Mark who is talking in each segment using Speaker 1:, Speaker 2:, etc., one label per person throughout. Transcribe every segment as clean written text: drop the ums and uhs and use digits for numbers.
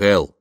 Speaker 1: Хэл.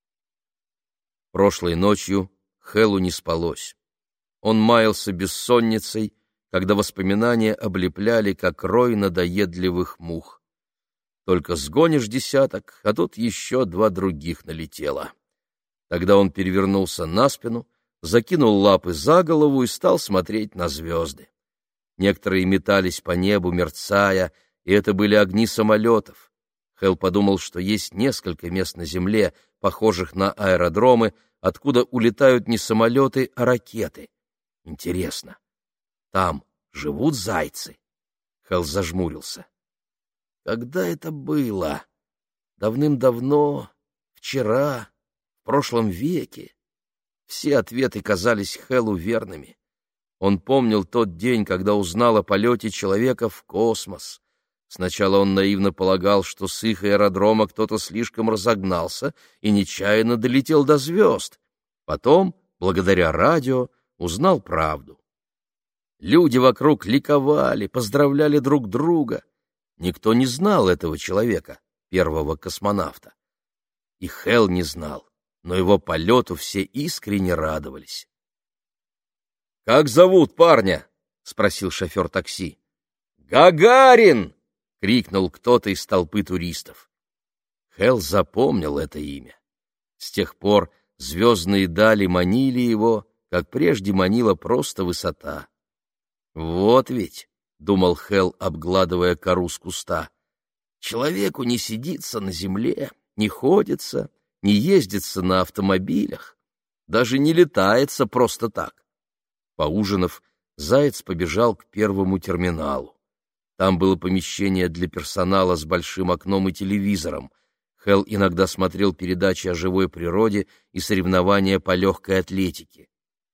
Speaker 1: Прошлой ночью Хэлу не спалось. Он маялся бессонницей, когда воспоминания облепляли, как рой надоедливых мух. Только сгонишь десяток, а тут еще 2 других налетело. Тогда он перевернулся на спину, закинул лапы за голову и стал смотреть на звезды. Некоторые метались по небу, мерцая, и это были огни самолетов. Хэл подумал, что есть несколько мест на Земле, похожих на аэродромы, откуда улетают не самолеты, а ракеты. Интересно, там живут зайцы? Хэл зажмурился. Когда это было? Давным-давно, вчера, в прошлом веке? Все ответы казались Хэлу верными. Он помнил тот день, когда узнал о полете человека в космос. Сначала он наивно полагал, что с их аэродрома кто-то слишком разогнался и нечаянно долетел до звезд. Потом, благодаря радио, узнал правду. Люди вокруг ликовали, поздравляли друг друга. Никто не знал этого человека, первого космонавта. И Хэл не знал, но его полету все искренне радовались. «Как зовут парня?» — спросил шофер такси. «Гагарин!» — крикнул кто-то из толпы туристов. Хэл запомнил это имя. С тех пор звездные дали манили его, как прежде манила просто высота. «Вот ведь», — думал Хэл, обгладывая кору с куста, — «человеку не сидится на земле, не ходится, не ездится на автомобилях, даже не летается просто так». Поужинав, Заяц побежал к первому терминалу. Там было помещение для персонала с большим окном и телевизором. Хэл иногда смотрел передачи о живой природе и соревнования по легкой атлетике.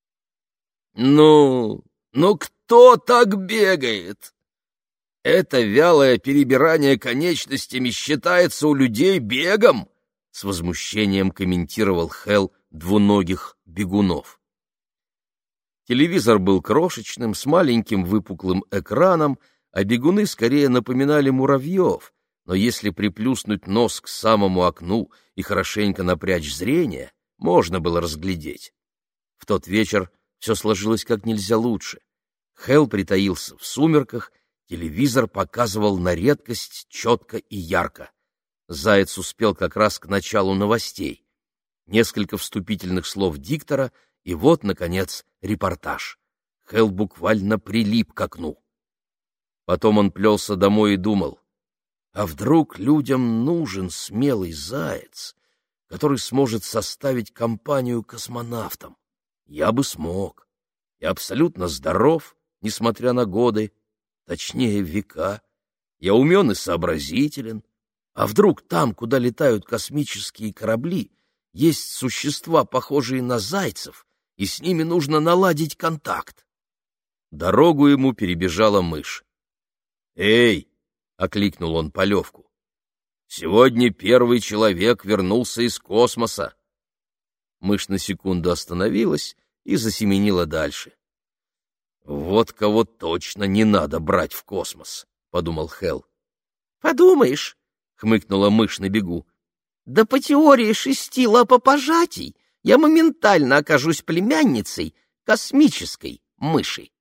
Speaker 1: «Ну кто так бегает? Это вялое перебирание конечностями считается у людей бегом?» — с возмущением комментировал Хэл двуногих бегунов. Телевизор был крошечным, с маленьким выпуклым экраном, а бегуны скорее напоминали муравьев, но если приплюснуть нос к самому окну и хорошенько напрячь зрение, можно было разглядеть. В тот вечер все сложилось как нельзя лучше. Хэл притаился в сумерках, телевизор показывал на редкость четко и ярко. Заяц успел как раз к началу новостей. Несколько вступительных слов диктора, и вот, наконец, репортаж. Хэл буквально прилип к окну. Потом он плелся домой и думал, а вдруг людям нужен смелый заяц, который сможет составить компанию космонавтам? Я бы смог. Я абсолютно здоров, несмотря на годы, точнее, века. Я умен и сообразителен. А вдруг там, куда летают космические корабли, есть существа, похожие на зайцев, и с ними нужно наладить контакт? Дорогу ему перебежала мышь. «Эй!» — окликнул он Полевку. «Сегодня первый человек вернулся из космоса». Мышь на секунду остановилась и засеменила дальше. «Вот кого точно не надо брать в космос», — подумал Хэл. «Подумаешь», — хмыкнула мышь на бегу, — «да по теории 6 лапопожатий я моментально окажусь племянницей космической мыши».